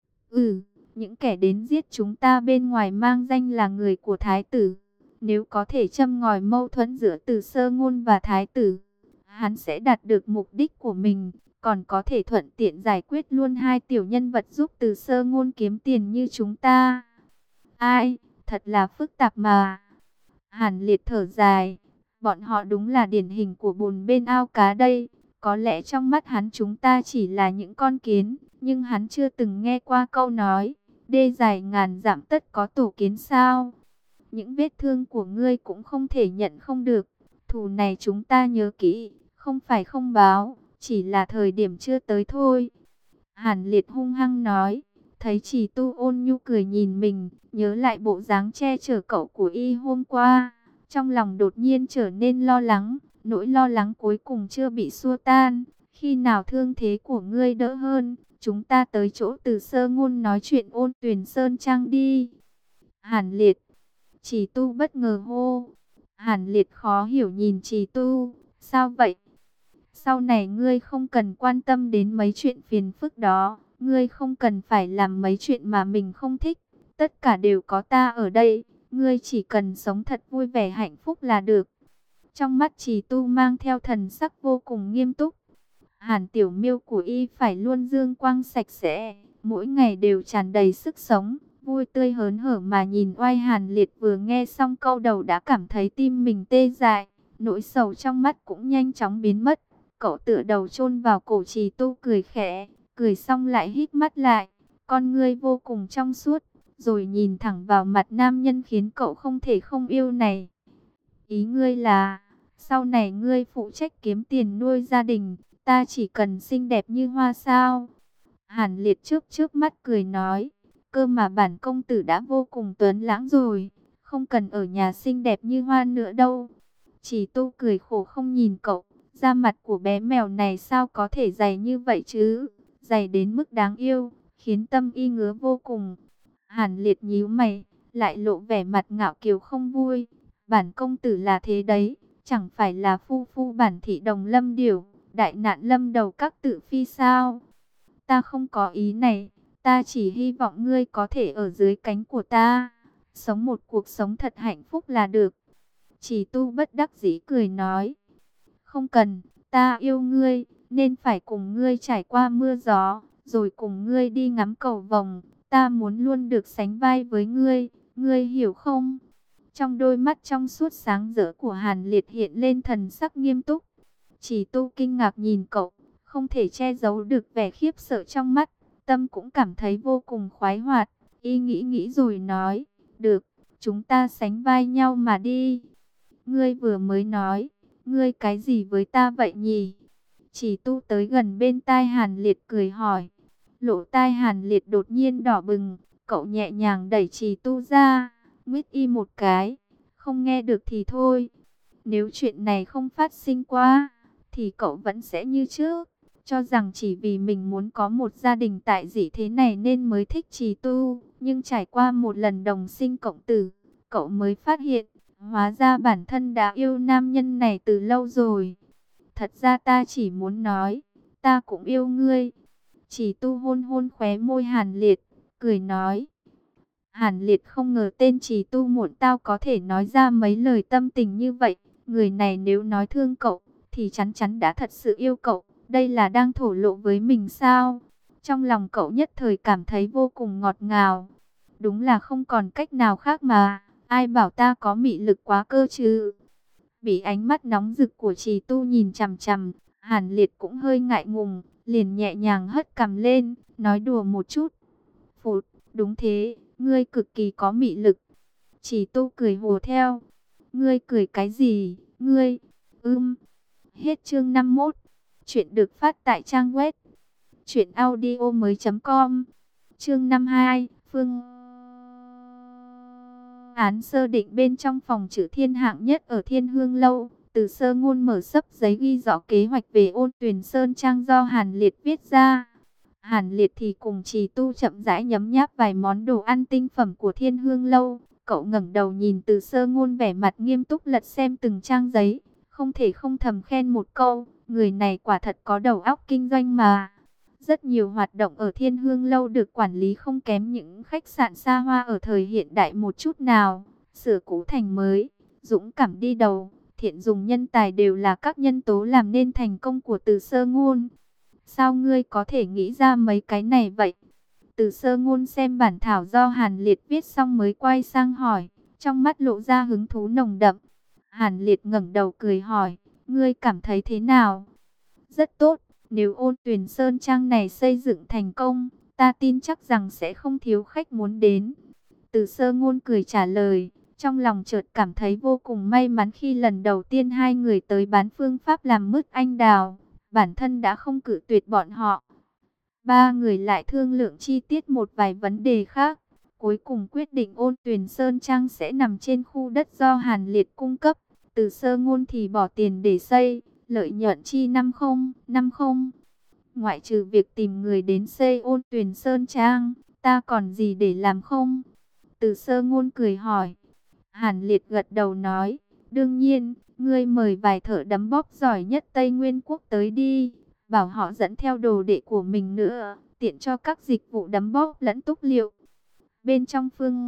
Những kẻ đến giết chúng ta bên ngoài mang danh là người của thái tử. Nếu có thể châm ngòi mâu thuẫn giữa Từ Sơ Ngôn và thái tử, hắn sẽ đạt được mục đích của mình, còn có thể thuận tiện giải quyết luôn hai tiểu nhân vật giúp Từ Sơ Ngôn kiếm tiền như chúng ta. Ai, thật là phức tạp mà. Hàn Liệt thở dài, bọn họ đúng là điển hình của bùn bên ao cá đây. Có lẽ trong mắt hắn chúng ta chỉ là những con kiến, nhưng hắn chưa từng nghe qua câu nói, đê dài ngàn dặm tất có tổ kiến sao. Những vết thương của ngươi cũng không thể nhận không được. Thù này chúng ta nhớ kỹ, không phải không báo, chỉ là thời điểm chưa tới thôi. Hàn Liệt hung hăng nói, thấy Trì Tu ôn nhu cười nhìn mình, nhớ lại bộ dáng che chở cậu của y hôm qua. Trong lòng đột nhiên trở nên lo lắng, nỗi lo lắng cuối cùng chưa bị xua tan. Khi nào thương thế của ngươi đỡ hơn, chúng ta tới chỗ Từ Sơ Ngôn nói chuyện Ôn Tuyền Sơn Trang đi. Hàn Liệt. Trì Tu bất ngờ hô. Hàn Liệt khó hiểu nhìn Trì Tu. Sao vậy? Sau này ngươi không cần quan tâm đến mấy chuyện phiền phức đó. Ngươi không cần phải làm mấy chuyện mà mình không thích. tất cả đều có ta ở đây, ngươi chỉ cần sống thật vui vẻ hạnh phúc là được. Trong mắt Trì Tu mang theo thần sắc vô cùng nghiêm túc. Hàn Tiểu Miêu của y phải luôn dương quang sạch sẽ, mỗi ngày đều tràn đầy sức sống, vui tươi hớn hở mà nhìn Oai Hàn Liệt vừa nghe xong câu đầu đã cảm thấy tim mình tê dại, nỗi sầu trong mắt cũng nhanh chóng biến mất. Cậu tựa đầu chôn vào cổ Trì Tu cười khẽ, cười xong lại híp mắt lại, con ngươi vô cùng trong suốt, rồi nhìn thẳng vào mặt nam nhân khiến cậu không thể không yêu này. Ý ngươi là, sau này ngươi phụ trách kiếm tiền nuôi gia đình, ta chỉ cần xinh đẹp như hoa sao? Hàn Liệt trước mắt cười nói, cơ mà bản công tử đã vô cùng tuấn lãng rồi, không cần ở nhà xinh đẹp như hoa nữa đâu. Chỉ Tu cười khổ không nhìn cậu, da mặt của bé mèo này sao có thể dày như vậy chứ? Dày đến mức đáng yêu, khiến tâm y ngứa vô cùng. Hàn Liệt nhíu mày, lại lộ vẻ mặt ngạo kiều không vui. Bản công tử là thế đấy, chẳng phải là phu phu bản thị đồng lâm điểu, đại nạn lâm đầu các tự phi sao? Ta không có ý này, ta chỉ hy vọng ngươi có thể ở dưới cánh của ta, sống một cuộc sống thật hạnh phúc là được. Chỉ Tu bất đắc dĩ cười nói, không cần, ta yêu ngươi, nên phải cùng ngươi trải qua mưa gió, rồi cùng ngươi đi ngắm cầu vồng, ta muốn luôn được sánh vai với ngươi, ngươi hiểu không? Trong đôi mắt trong suốt sáng rỡ của Hàn Liệt hiện lên thần sắc nghiêm túc. Chỉ Tu kinh ngạc nhìn cậu, không thể che giấu được vẻ khiếp sợ trong mắt, tâm cũng cảm thấy vô cùng khoái hoạt. Y nghĩ rồi nói, được, chúng ta sánh vai nhau mà đi. Ngươi vừa mới nói, ngươi cái gì với ta vậy nhỉ? Chỉ Tu tới gần bên tai Hàn Liệt cười hỏi. Lỗ tai Hàn Liệt đột nhiên đỏ bừng, cậu nhẹ nhàng đẩy Chỉ Tu ra, nguyết y một cái, không nghe được thì thôi. Nếu chuyện này không phát sinh qua, thì cậu vẫn sẽ như trước, cho rằng chỉ vì mình muốn có một gia đình tại dị thế này nên mới thích Trì Tu. Nhưng trải qua một lần đồng sinh cộng tử, cậu mới phát hiện, hóa ra bản thân đã yêu nam nhân này từ lâu rồi. Thật ra ta chỉ muốn nói, ta cũng yêu ngươi. Trì Tu hôn hôn khóe môi Hàn Liệt, cười nói. Hàn Liệt không ngờ tên Trì Tu muộn tao có thể nói ra mấy lời tâm tình như vậy. Người này nếu nói thương cậu, thì chắn chắn đã thật sự yêu cậu. Đây là đang thổ lộ với mình sao? Trong lòng cậu nhất thời cảm thấy vô cùng ngọt ngào. Đúng là không còn cách nào khác mà. Ai bảo ta có mị lực quá cơ chứ? Bị ánh mắt nóng rực của Trì Tu nhìn chằm chằm, Hàn Liệt cũng hơi ngại ngùng, liền nhẹ nhàng hất cằm lên, nói đùa một chút. Phụt, đúng thế, ngươi cực kỳ có mị lực. Trì Tu cười hùa theo. Ngươi cười cái gì? Ngươi, Hết chương 51. Chuyện được phát tại trang web truyệnaudiomoi.com. Chương 52, phương án sơ định bên trong phòng Chữ Thiên hạng nhất ở Thiên Hương lâu. Từ Sơ Ngôn mở xấp giấy ghi rõ kế hoạch về Ôn Tuyền Sơn Trang do Hàn Liệt viết ra. Hàn Liệt thì cùng Trì Tu chậm rãi nhấm nháp vài món đồ ăn tinh phẩm của Thiên Hương lâu. Cậu ngẩng đầu nhìn Từ Sơ Ngôn vẻ mặt nghiêm túc lật xem từng trang giấy, không thể không thầm khen một câu, người này quả thật có đầu óc kinh doanh mà. Rất nhiều hoạt động ở Thiên Hương lâu được quản lý không kém những khách sạn xa hoa ở thời hiện đại một chút nào, sửa cũ thành mới, dũng cảm đi đầu, thiện dùng nhân tài đều là các nhân tố làm nên thành công của Từ Sơ Ngôn. Sao ngươi có thể nghĩ ra mấy cái này vậy? Từ Sơ Ngôn xem bản thảo do Hàn Liệt viết xong mới quay sang hỏi, trong mắt lộ ra hứng thú nồng đậm. Hàn Liệt ngẩng đầu cười hỏi, ngươi cảm thấy thế nào? Rất tốt, nếu Ôn Tuyền Sơn Trang này xây dựng thành công, ta tin chắc rằng sẽ không thiếu khách muốn đến. Từ Sơ Ngôn cười trả lời, trong lòng chợt cảm thấy vô cùng may mắn khi lần đầu tiên hai người tới bán phương pháp làm mứt anh đào, bản thân đã không cự tuyệt bọn họ. Ba người lại thương lượng chi tiết một vài vấn đề khác, cuối cùng quyết định Ôn Tuyền Sơn Trang sẽ nằm trên khu đất do Hàn Liệt cung cấp. Từ Sơ Ngôn thì bỏ tiền để xây, lợi nhuận chi 50-50. Ngoại trừ việc tìm người đến xây Ôn Tuyền Sơn Trang, ta còn gì để làm không? Từ Sơ Ngôn cười hỏi. Hàn Liệt gật đầu nói, đương nhiên, ngươi mời vài thợ đấm bóp giỏi nhất Tây Nguyên Quốc tới đi, bảo họ dẫn theo đồ đệ của mình nữa, tiện cho các dịch vụ đấm bóp lẫn túc liệu. Bên trong phương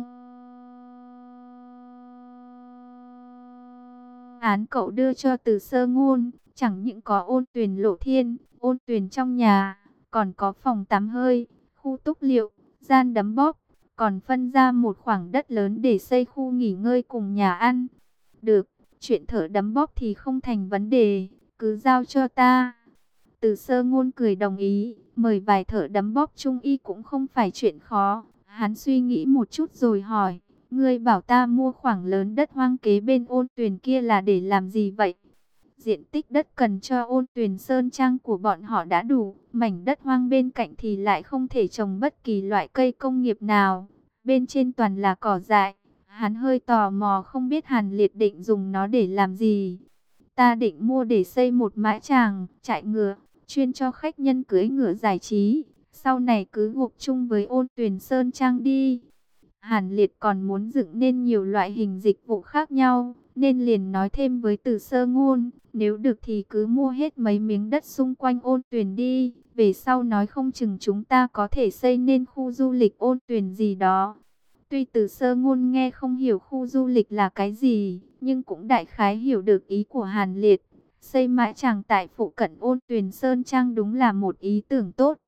án cậu đưa cho Từ Sơ Ngôn, chẳng những có ôn tuyền lộ thiên, ôn tuyền trong nhà, còn có phòng tắm hơi, khu túc liệu, gian đấm bóp, còn phân ra một khoảng đất lớn để xây khu nghỉ ngơi cùng nhà ăn. Được, chuyện thợ đấm bóp thì không thành vấn đề, cứ giao cho ta. Từ Sơ Ngôn cười đồng ý, mời vài thợ đấm bóp trung y cũng không phải chuyện khó. Hắn suy nghĩ một chút rồi hỏi, ngươi bảo ta mua khoảng lớn đất hoang kế bên ôn tuyền kia là để làm gì vậy? Diện tích đất cần cho ôn tuyền sơn trang của bọn họ đã đủ, mảnh đất hoang bên cạnh thì lại không thể trồng bất kỳ loại cây công nghiệp nào. Bên trên toàn là cỏ dại. Hắn hơi tò mò không biết Hàn Liệt định dùng nó để làm gì. Ta định mua để xây một mãi tràng, trại ngựa, chuyên cho khách nhân cưỡi ngựa giải trí. Sau này cứ gộp chung với ôn tuyền sơn trang đi. Hàn Liệt còn muốn dựng nên nhiều loại hình dịch vụ khác nhau, nên liền nói thêm với Từ Sơ Ngôn, nếu được thì cứ mua hết mấy miếng đất xung quanh ôn tuyền đi, về sau nói không chừng chúng ta có thể xây nên khu du lịch ôn tuyền gì đó. Tuy Từ Sơ Ngôn nghe không hiểu khu du lịch là cái gì, nhưng cũng đại khái hiểu được ý của Hàn Liệt. Xây mãi tràng tại phụ cận ôn tuyền sơn trang đúng là một ý tưởng tốt.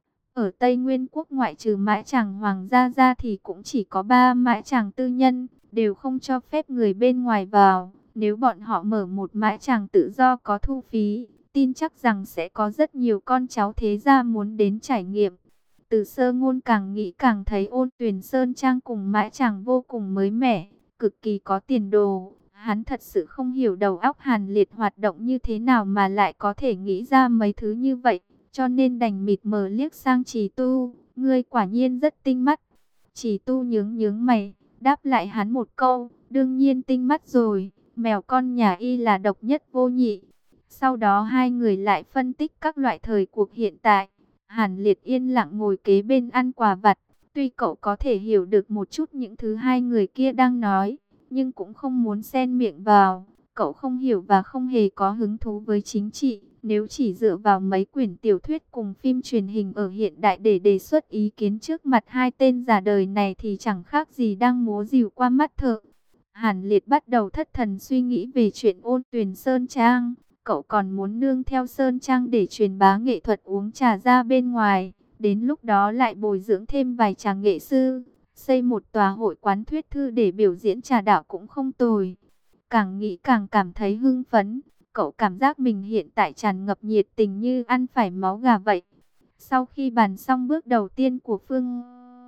Ở Tây Nguyên quốc ngoại trừ mãi chàng hoàng gia ra thì cũng chỉ có 3 mãi chàng tư nhân, đều không cho phép người bên ngoài vào. Nếu bọn họ mở một mãi chàng tự do có thu phí, tin chắc rằng sẽ có rất nhiều con cháu thế gia muốn đến trải nghiệm. Từ Sơ Ngôn càng nghĩ càng thấy ôn tuyền sơn trang cùng mãi chàng vô cùng mới mẻ, cực kỳ có tiền đồ. Hắn thật sự không hiểu đầu óc Hàn Liệt hoạt động như thế nào mà lại có thể nghĩ ra mấy thứ như vậy. Cho nên đành mịt mờ liếc sang Trì Tu, ngươi quả nhiên rất tinh mắt. Trì Tu nhướng nhướng mày, đáp lại hắn một câu, đương nhiên tinh mắt rồi, mèo con nhà y là độc nhất vô nhị. Sau đó hai người lại phân tích các loại thời cuộc hiện tại. Hàn Liệt yên lặng ngồi kế bên ăn quà vặt, tuy cậu có thể hiểu được một chút những thứ hai người kia đang nói, nhưng cũng không muốn xen miệng vào. Cậu không hiểu và không hề có hứng thú với chính trị. Nếu chỉ dựa vào mấy quyển tiểu thuyết cùng phim truyền hình ở hiện đại để đề xuất ý kiến trước mặt hai tên già đời này thì chẳng khác gì đang múa rìu qua mắt thợ. Hàn Liệt bắt đầu thất thần suy nghĩ về chuyện ôn tuyền Sơn Trang. Cậu còn muốn nương theo Sơn Trang để truyền bá nghệ thuật uống trà ra bên ngoài. Đến lúc đó lại bồi dưỡng thêm vài chàng nghệ sư. Xây một tòa hội quán thuyết thư để biểu diễn trà đạo cũng không tồi. Càng nghĩ càng cảm thấy hưng phấn. Cậu cảm giác mình hiện tại tràn ngập nhiệt tình như ăn phải máu gà vậy. Sau khi bàn xong bước đầu tiên của phương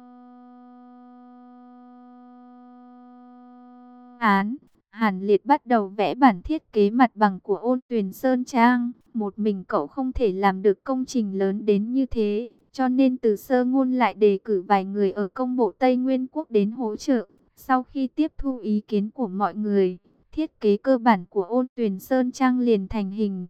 án, Hàn Liệt bắt đầu vẽ bản thiết kế mặt bằng của ôn tuyền Sơn Trang. Một mình cậu không thể làm được công trình lớn đến như thế, cho nên Từ Sơ Ngôn lại đề cử vài người ở công bộ Tây Nguyên Quốc đến hỗ trợ. Sau khi tiếp thu ý kiến của mọi người, thiết kế cơ bản của ôn tuyền Sơn Trang liền thành hình.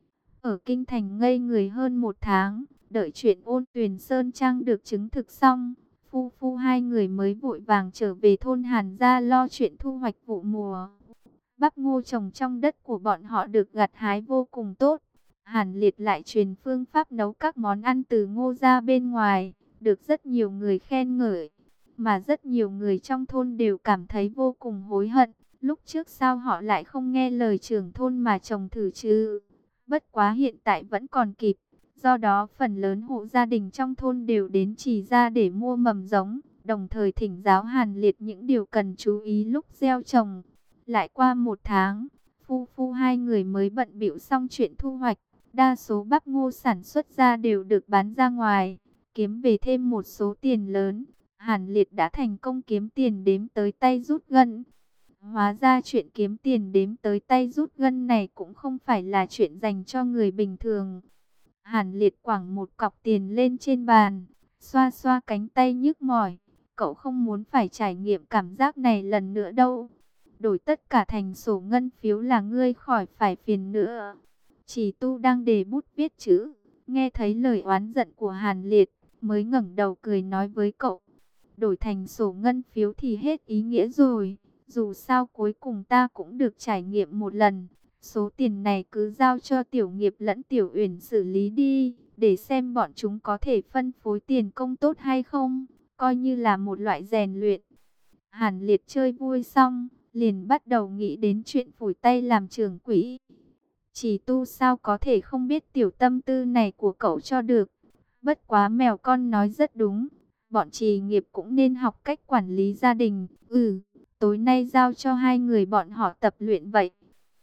Ở Kinh Thành ngây người hơn một tháng, đợi chuyện ôn tuyền Sơn Trang được chứng thực xong, phu phu hai người mới vội vàng trở về thôn Hàn gia lo chuyện thu hoạch vụ mùa. Bắp ngô trồng trong đất của bọn họ được gặt hái vô cùng tốt. Hàn Liệt lại truyền phương pháp nấu các món ăn từ ngô ra bên ngoài, được rất nhiều người khen ngợi. Mà rất nhiều người trong thôn đều cảm thấy vô cùng hối hận. Lúc trước sao họ lại không nghe lời trưởng thôn mà trồng thử chứ? Bất quá hiện tại vẫn còn kịp. Do đó phần lớn hộ gia đình trong thôn đều đến Trì ra để mua mầm giống, đồng thời thỉnh giáo Hàn Liệt những điều cần chú ý lúc gieo trồng. Lại qua một tháng, phu phu hai người mới bận bịu xong chuyện thu hoạch. Đa số bắp ngô sản xuất ra đều được bán ra ngoài, kiếm về thêm một số tiền lớn. Hàn Liệt đã thành công kiếm tiền đếm tới tay rút gân. Hóa ra chuyện kiếm tiền đếm tới tay rút gân này cũng không phải là chuyện dành cho người bình thường. Hàn Liệt quẳng một cọc tiền lên trên bàn, xoa xoa cánh tay nhức mỏi. Cậu không muốn phải trải nghiệm cảm giác này lần nữa đâu. Đổi tất cả thành sổ ngân phiếu là ngươi khỏi phải phiền nữa. Chỉ Tu đang đề bút viết chữ, nghe thấy lời oán giận của Hàn Liệt, mới ngẩng đầu cười nói với cậu. Đổi thành sổ ngân phiếu thì hết ý nghĩa rồi. Dù sao cuối cùng ta cũng được trải nghiệm một lần. Số tiền này cứ giao cho Tiểu Nghiệp lẫn Tiểu Uyển xử lý đi, để xem bọn chúng có thể phân phối tiền công tốt hay không. coi như là một loại rèn luyện. Hàn Liệt chơi vui xong, liền bắt đầu nghĩ đến chuyện phủi tay làm trưởng quỹ. Chỉ tu sao có thể không biết tiểu tâm tư này của cậu cho được. Bất quá mèo con nói rất đúng, bọn Trì Nghiệp cũng nên học cách quản lý gia đình. Tối nay giao cho hai người bọn họ tập luyện vậy.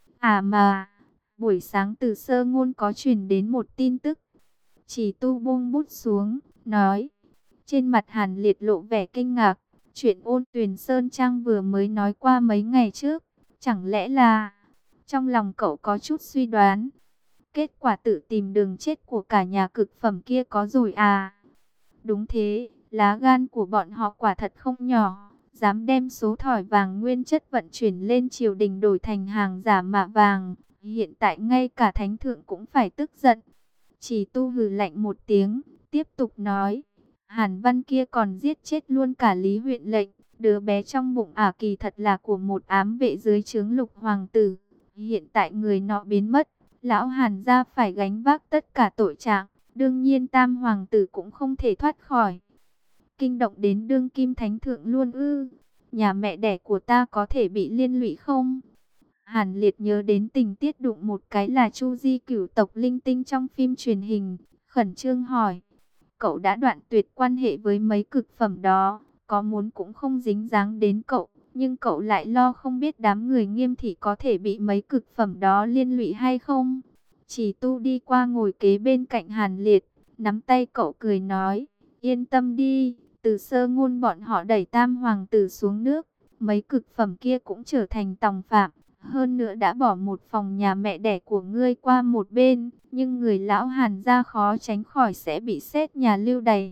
À mà, buổi sáng từ Sơ Ngôn có truyền đến một tin tức. Chỉ tu buông bút xuống, nói. Trên mặt Hàn Liệt lộ vẻ kinh ngạc. Chuyện Ôn Tuyền Sơn Trang vừa mới nói qua mấy ngày trước. Chẳng lẽ là... Trong lòng cậu có chút suy đoán. Kết quả tự tìm đường chết của cả nhà cực phẩm kia có rồi à? Đúng thế, lá gan của bọn họ quả thật không nhỏ. Dám đem số thỏi vàng nguyên chất vận chuyển lên triều đình đổi thành hàng giả mạ vàng. Hiện tại ngay cả thánh thượng cũng phải tức giận. Chỉ tu hừ lạnh một tiếng, tiếp tục nói. Hàn Văn kia còn giết chết luôn cả Lý huyện lệnh. Đứa bé trong bụng ả kỳ thật là của một ám vệ dưới trướng Lục hoàng tử. Hiện tại người nọ biến mất, lão Hàn gia phải gánh vác tất cả tội trạng. Đương nhiên tam hoàng tử cũng không thể thoát khỏi. Kinh động đến đương kim thánh thượng luôn ư? Nhà mẹ đẻ của ta có thể bị liên lụy không? Hàn Liệt nhớ đến tình tiết đụng một cái là Chu Di cửu tộc linh tinh trong phim truyền hình, khẩn trương hỏi. Cậu đã đoạn tuyệt quan hệ với mấy cực phẩm đó, có muốn cũng không dính dáng đến cậu, nhưng cậu lại lo không biết đám người Nghiêm thị có thể bị mấy cực phẩm đó liên lụy hay không. Chỉ tu đi qua ngồi kế bên cạnh Hàn Liệt, nắm tay cậu cười nói, yên tâm đi, từ Sơ Ngôn bọn họ đẩy tam hoàng tử xuống nước, mấy cực phẩm kia cũng trở thành tòng phạm. Hơn nữa đã bỏ một phòng nhà mẹ đẻ của ngươi qua một bên, nhưng người lão Hàn gia khó tránh khỏi sẽ bị xét nhà lưu đày.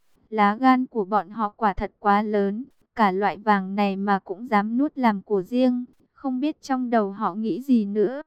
Lá gan của bọn họ quả thật quá lớn, cả loại vàng này mà cũng dám nuốt làm của riêng, không biết trong đầu họ nghĩ gì nữa.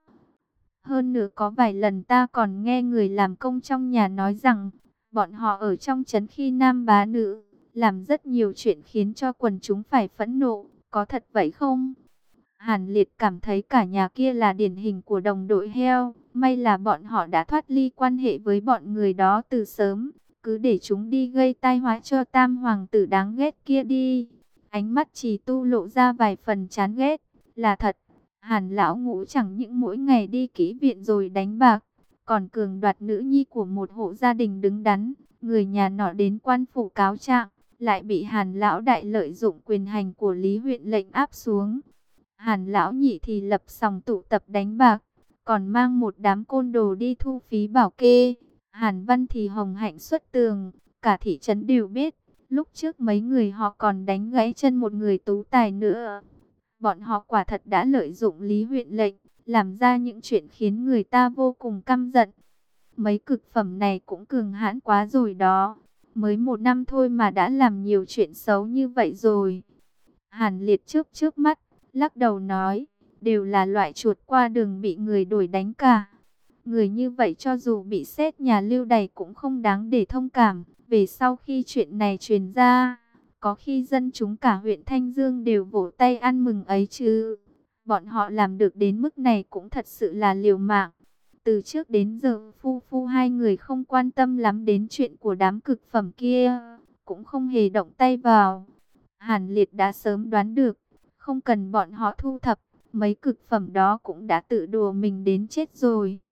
Hơn nữa có vài lần ta còn nghe người làm công trong nhà nói rằng, bọn họ ở trong trấn khi nam bá nữ, làm rất nhiều chuyện khiến cho quần chúng phải phẫn nộ, có thật vậy không? Hàn Liệt cảm thấy cả nhà kia là điển hình của đồng đội heo, may là bọn họ đã thoát ly quan hệ với bọn người đó từ sớm, cứ để chúng đi gây tai họa cho tam hoàng tử đáng ghét kia đi. Ánh mắt Trì Tu lộ ra vài phần chán ghét, là thật, Hàn lão ngũ chẳng những mỗi ngày đi kỹ viện rồi đánh bạc, còn cường đoạt nữ nhi của một hộ gia đình đứng đắn, người nhà nọ đến quan phủ cáo trạng, lại bị Hàn lão đại lợi dụng quyền hành của Lý huyện lệnh áp xuống. Hàn lão nhị thì lập sòng tụ tập đánh bạc, còn mang một đám côn đồ đi thu phí bảo kê. Hàn Văn thì hồng hạnh xuất tường, cả thị trấn đều biết. Lúc trước mấy người họ còn đánh gãy chân một người tú tài nữa. Bọn họ quả thật đã lợi dụng Lý huyện lệnh, làm ra những chuyện khiến người ta vô cùng căm giận. Mấy cực phẩm này cũng cường hãn quá rồi đó. Mới một năm thôi mà đã làm nhiều chuyện xấu như vậy rồi. Hàn Liệt trước mắt, lắc đầu nói, đều là loại chuột qua đường bị người đuổi đánh cả. Người như vậy cho dù bị xét nhà lưu đày cũng không đáng để thông cảm. Về sau khi chuyện này truyền ra, có khi dân chúng cả huyện Thanh Dương đều vỗ tay ăn mừng ấy chứ. Bọn họ làm được đến mức này cũng thật sự là liều mạng. Từ trước đến giờ phu hai người không quan tâm lắm đến chuyện của đám cực phẩm kia, cũng không hề động tay vào. Hàn Liệt đã sớm đoán được, không cần bọn họ thu thập, mấy cực phẩm đó cũng đã tự đùa mình đến chết rồi.